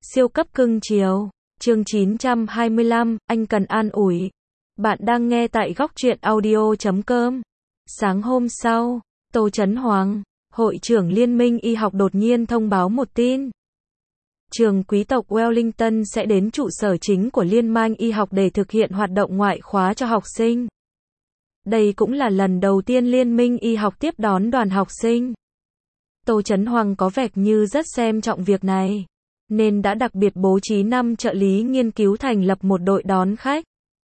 Siêu cấp cưng chiều. Chương 925, anh cần an ủi. Bạn đang nghe tại góc truyện audio.com. Sáng hôm sau, Tô Chấn Hoàng, Hội trưởng Liên minh Y học đột nhiên thông báo một tin. Trường quý tộc Wellington sẽ đến trụ sở chính của Liên minh Y học để thực hiện hoạt động ngoại khóa cho học sinh. Đây cũng là lần đầu tiên Liên minh Y học tiếp đón đoàn học sinh. Tô Chấn Hoàng có vẻ như rất xem trọng việc này, nên đã đặc biệt bố trí 5 trợ lý nghiên cứu thành lập một đội đón khách.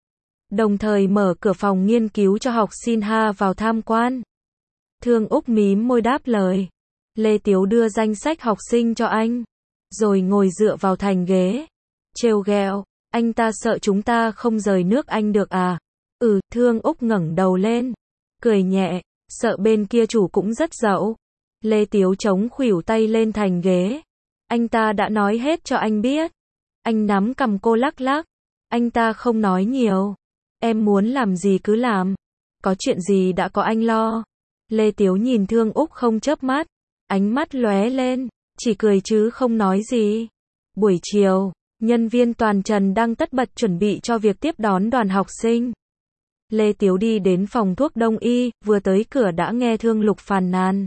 Đồng thời mở cửa phòng nghiên cứu cho học sinh ha vào tham quan. Thương Úc mím môi đáp lời. Lê Tiếu đưa danh sách học sinh cho anh, rồi ngồi dựa vào thành ghế. Trêu ghẹo, anh ta sợ chúng ta không rời nước Anh được à? Thương Úc ngẩng đầu lên, cười nhẹ, sợ bên kia chủ cũng rất dậu. Lê Tiếu chống khuỷu tay lên thành ghế. Anh ta đã nói hết cho anh biết. Anh nắm cằm cô lắc lắc. Anh ta không nói nhiều. Em muốn làm gì cứ làm. Có chuyện gì đã có anh lo. Lê Tiếu nhìn Thương Úc không chớp mắt. Ánh mắt lóe lên, chỉ cười chứ không nói gì. Buổi chiều, nhân viên toàn trần đang tất bật chuẩn bị cho việc tiếp đón đoàn học sinh. Lê Tiếu đi đến phòng thuốc đông y, vừa tới cửa đã nghe Thương Lục phàn nàn.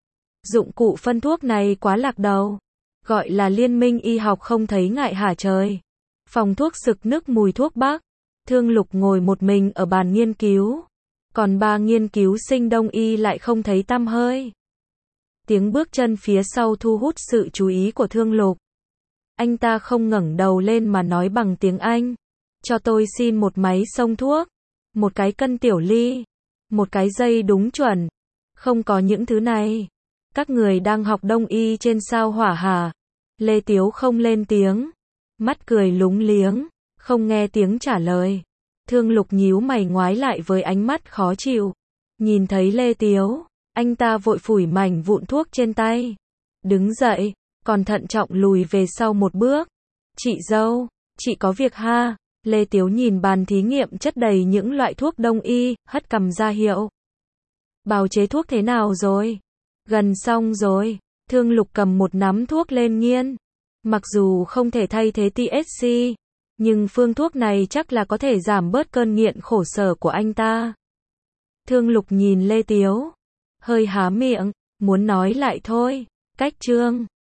Dụng cụ phân thuốc này quá lạc đầu. Gọi là Liên minh Y học không thấy ngại hả trời. Phòng thuốc sực nức mùi thuốc bắc. Thương Lục ngồi một mình ở bàn nghiên cứu. Còn ba nghiên cứu sinh đông y lại không thấy tăm hơi. Tiếng bước chân phía sau thu hút sự chú ý của Thương Lục. Anh ta không ngẩng đầu lên mà nói bằng tiếng Anh. Cho tôi xin một máy xông thuốc. Một cái cân tiểu ly. Một cái dây đúng chuẩn. Không có những thứ này. Các người đang học đông y trên sao hỏa hả? Lê Tiếu không lên tiếng. Mắt cười lúng liếng. Không nghe tiếng trả lời. Thương Lục nhíu mày ngoái lại với ánh mắt khó chịu. Nhìn thấy Lê Tiếu, anh ta vội phủi mảnh vụn thuốc trên tay. Đứng dậy, còn thận trọng lùi về sau một bước. Chị dâu, chị có việc ha? Lê Tiếu nhìn bàn thí nghiệm chất đầy những loại thuốc đông y, hất cằm ra hiệu. Bào chế thuốc thế nào rồi? Gần xong rồi. Thương Lục cầm một nắm thuốc lên nghiên. Mặc dù không thể thay thế THC, nhưng phương thuốc này chắc là có thể giảm bớt cơn nghiện khổ sở của anh ta. Thương Lục nhìn Lê Tiếu, hơi há miệng, muốn nói lại thôi. Cách chương